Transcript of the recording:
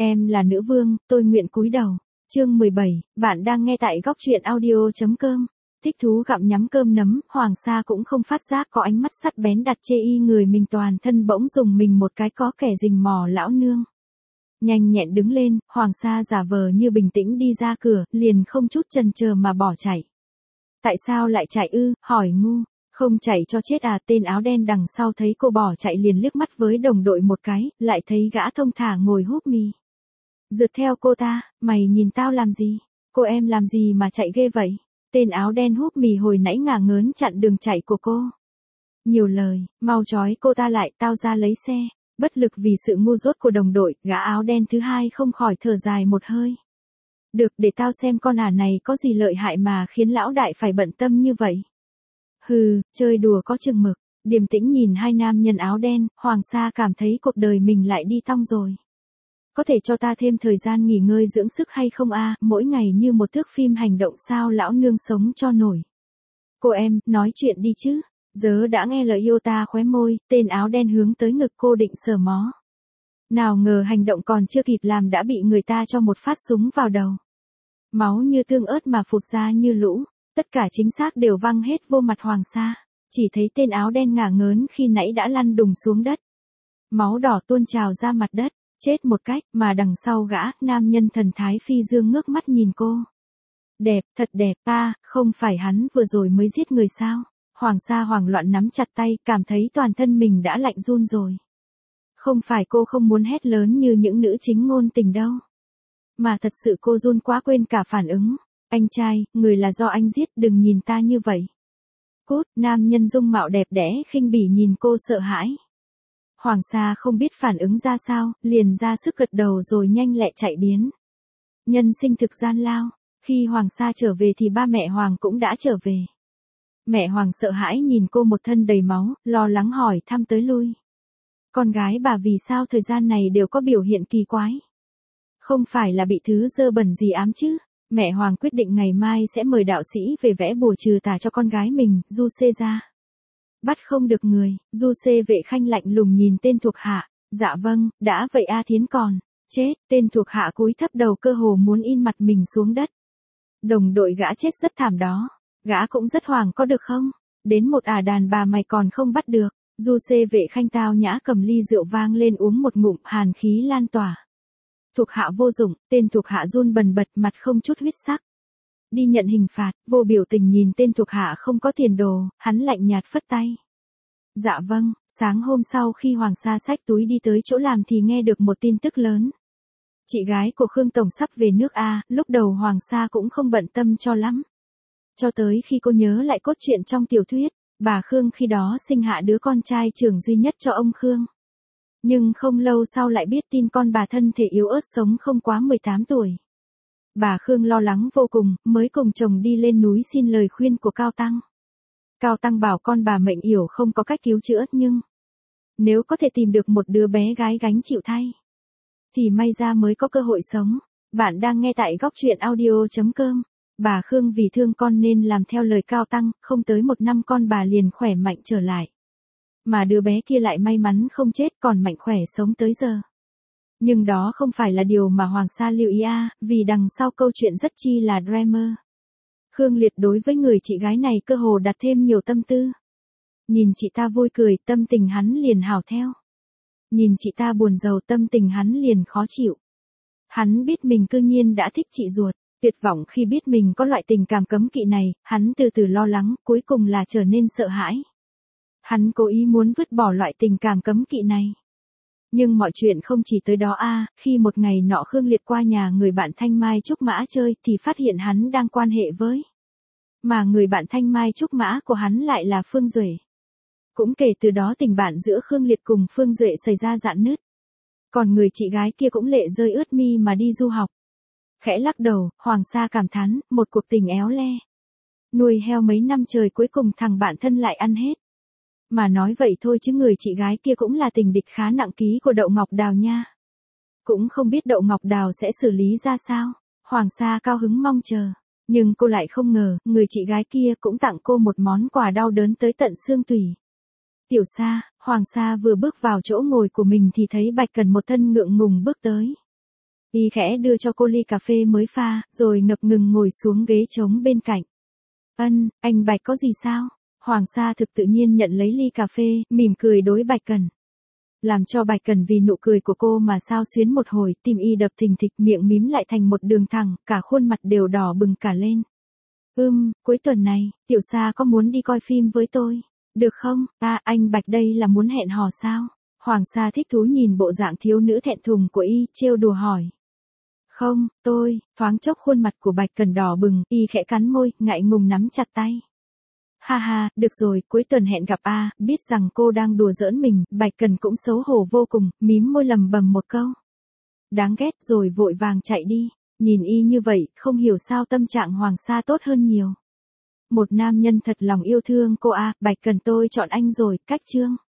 Em là nữ vương, tôi nguyện cúi đầu. Chương 17, bạn đang nghe tại góc truyện audio.com. Thích thú gặm nhắm cơm nấm, Hoàng Sa cũng không phát giác có ánh mắt sắt bén đặt chê y người mình, toàn thân bỗng dùng mình một cái, có kẻ rình mò lão nương. Nhanh nhẹn đứng lên, Hoàng Sa giả vờ như bình tĩnh đi ra cửa, liền không chút chần chờ mà bỏ chạy. Tại sao lại chạy ư, hỏi ngu. Không chạy cho chết à? Tên áo đen đằng sau thấy cô bỏ chạy liền liếc mắt với đồng đội một cái, lại thấy gã thông thả ngồi húp mì. Rượt theo cô ta, mày nhìn tao làm gì? Cô em làm gì mà chạy ghê vậy? Tên áo đen húp mì hồi nãy ngả ngớn chặn đường chạy của cô. Nhiều lời, mau trói cô ta lại, tao ra lấy xe. Bất lực vì sự ngu dốt của đồng đội, gã áo đen thứ hai không khỏi thở dài một hơi. Được, để tao xem con ả này có gì lợi hại mà khiến lão đại phải bận tâm như vậy. Hừ, chơi đùa có chừng mực. Điềm tĩnh nhìn hai nam nhân áo đen, Hoàng Sa cảm thấy cuộc đời mình lại đi tong rồi. Có thể cho ta thêm thời gian nghỉ ngơi dưỡng sức hay không a? Mỗi ngày như một thước phim hành động sao lão nương sống cho nổi. Cô em, nói chuyện đi chứ. Giờ đã nghe lời yêu ta khóe môi, tên áo đen hướng tới ngực cô định sờ mó. Nào ngờ hành động còn chưa kịp làm đã bị người ta cho một phát súng vào đầu. Máu như tương ớt mà phụt ra như lũ, tất cả chính xác đều văng hết vô mặt Hoàng Sa. Chỉ thấy tên áo đen ngả ngớn khi nãy đã lăn đùng xuống đất. Máu đỏ tuôn trào ra mặt đất. Chết một cách, mà đằng sau gã, nam nhân thần thái phi dương ngước mắt nhìn cô. Đẹp, thật đẹp, không phải hắn vừa rồi mới giết người sao? Hoàng Sa hoảng loạn nắm chặt tay, cảm thấy toàn thân mình đã lạnh run rồi. Không phải cô không muốn hét lớn như những nữ chính ngôn tình đâu. Mà thật sự cô run quá quên cả phản ứng. Anh trai, người là do anh giết, đừng nhìn ta như vậy. Cút, nam nhân dung mạo đẹp đẽ khinh bỉ nhìn cô sợ hãi. Hoàng Sa không biết phản ứng ra sao, liền ra sức gật đầu rồi nhanh lẹ chạy biến. Nhân sinh thực gian lao, khi Hoàng Sa trở về thì ba mẹ Hoàng cũng đã trở về. Mẹ Hoàng sợ hãi nhìn cô một thân đầy máu, lo lắng hỏi thăm tới lui. Con gái bà vì sao thời gian này đều có biểu hiện kỳ quái? Không phải là bị thứ dơ bẩn gì ám chứ? Mẹ Hoàng quyết định ngày mai sẽ mời đạo sĩ về vẽ bùa trừ tà cho con gái mình, Du Xê ra. Bắt không được người, Du Xê vệ khanh lạnh lùng nhìn tên thuộc hạ. Dạ vâng, đã vậy A Thiến còn. Chết, tên thuộc hạ cúi thấp đầu cơ hồ muốn in mặt mình xuống đất. Đồng đội gã chết rất thảm đó. Gã cũng rất hoảng có được không? Đến một đàn bà mày còn không bắt được. Du Xê vệ khanh tao nhã cầm ly rượu vang lên uống một ngụm, hàn khí lan tỏa. Thuộc hạ vô dụng, tên thuộc hạ run bần bật, mặt không chút huyết sắc. Đi nhận hình phạt, vô biểu tình nhìn tên thuộc hạ không có tiền đồ, hắn lạnh nhạt phất tay. Dạ vâng. Sáng hôm sau khi Hoàng Sa xách túi đi tới chỗ làm thì nghe được một tin tức lớn. Chị gái của Khương Tổng sắp về nước A, lúc đầu Hoàng Sa cũng không bận tâm cho lắm. Cho tới khi cô nhớ lại cốt truyện trong tiểu thuyết, bà Khương khi đó sinh hạ đứa con trai trưởng duy nhất cho ông Khương. Nhưng không lâu sau lại biết tin con bà thân thể yếu ớt sống không quá 18 tuổi. Bà Khương lo lắng vô cùng, mới cùng chồng đi lên núi xin lời khuyên của Cao Tăng. Cao Tăng bảo con bà mệnh yểu không có cách cứu chữa, nhưng nếu có thể tìm được một đứa bé gái gánh chịu thay, thì may ra mới có cơ hội sống. Bạn đang nghe tại góc truyện audio.com. Bà Khương vì thương con nên làm theo lời Cao Tăng, không tới một năm con bà liền khỏe mạnh trở lại. Mà đứa bé kia lại may mắn không chết còn mạnh khỏe sống tới giờ. Nhưng đó không phải là điều mà Hoàng Sa lưu ý vì đằng sau câu chuyện rất chi là drama. Khương Liệt đối với người chị gái này cơ hồ đặt thêm nhiều tâm tư. Nhìn chị ta vui cười, tâm tình hắn liền hào theo. Nhìn chị ta buồn rầu, tâm tình hắn liền khó chịu. Hắn biết mình cư nhiên đã thích chị ruột, tuyệt vọng khi biết mình có loại tình cảm cấm kỵ này, hắn từ từ lo lắng, cuối cùng là trở nên sợ hãi. Hắn cố ý muốn vứt bỏ loại tình cảm cấm kỵ này. Nhưng mọi chuyện không chỉ tới đó khi một ngày nọ Khương Liệt qua nhà người bạn Thanh Mai Trúc Mã chơi thì phát hiện hắn đang quan hệ với. Mà người bạn Thanh Mai Trúc Mã của hắn lại là Phương Duệ. Cũng kể từ đó tình bạn giữa Khương Liệt cùng Phương Duệ xảy ra rạn nứt. Còn người chị gái kia cũng lệ rơi ướt mi mà đi du học. Khẽ lắc đầu, Hoàng Sa cảm thán, một cuộc tình éo le. Nuôi heo mấy năm trời cuối cùng thằng bạn thân lại ăn hết. Mà nói vậy thôi chứ người chị gái kia cũng là tình địch khá nặng ký của Đậu Ngọc Đào nha. Cũng không biết Đậu Ngọc Đào sẽ xử lý ra sao. Hoàng Sa cao hứng mong chờ. Nhưng cô lại không ngờ, người chị gái kia cũng tặng cô một món quà đau đớn tới tận xương tủy. Tiểu Sa, Hoàng Sa vừa bước vào chỗ ngồi của mình thì thấy Bạch Cần một thân ngượng ngùng bước tới. Y khẽ đưa cho cô ly cà phê mới pha, rồi ngập ngừng ngồi xuống ghế trống bên cạnh. Anh Bạch có gì sao? Hoàng Sa thực tự nhiên nhận lấy ly cà phê, mỉm cười đối Bạch Cần. Làm cho Bạch Cần vì nụ cười của cô mà xao xuyến một hồi, tim y đập thình thịch, miệng mím lại thành một đường thẳng, cả khuôn mặt đều đỏ bừng cả lên. Cuối tuần này, Tiểu Sa có muốn đi coi phim với tôi? Được không? Anh Bạch đây là muốn hẹn hò sao? Hoàng Sa thích thú nhìn bộ dạng thiếu nữ thẹn thùng của y, trêu đùa hỏi. Không, thoáng chốc khuôn mặt của Bạch Cần đỏ bừng, y khẽ cắn môi, ngại ngùng nắm chặt tay. Ha, được rồi, cuối tuần hẹn gặp biết rằng cô đang đùa giỡn mình, Bạch Cần cũng xấu hổ vô cùng, mím môi lầm bầm một câu. Đáng ghét rồi vội vàng chạy đi, nhìn y như vậy, không hiểu sao tâm trạng Hoàng Sa tốt hơn nhiều. Một nam nhân thật lòng yêu thương cô Bạch Cần tôi chọn anh rồi, cách chương.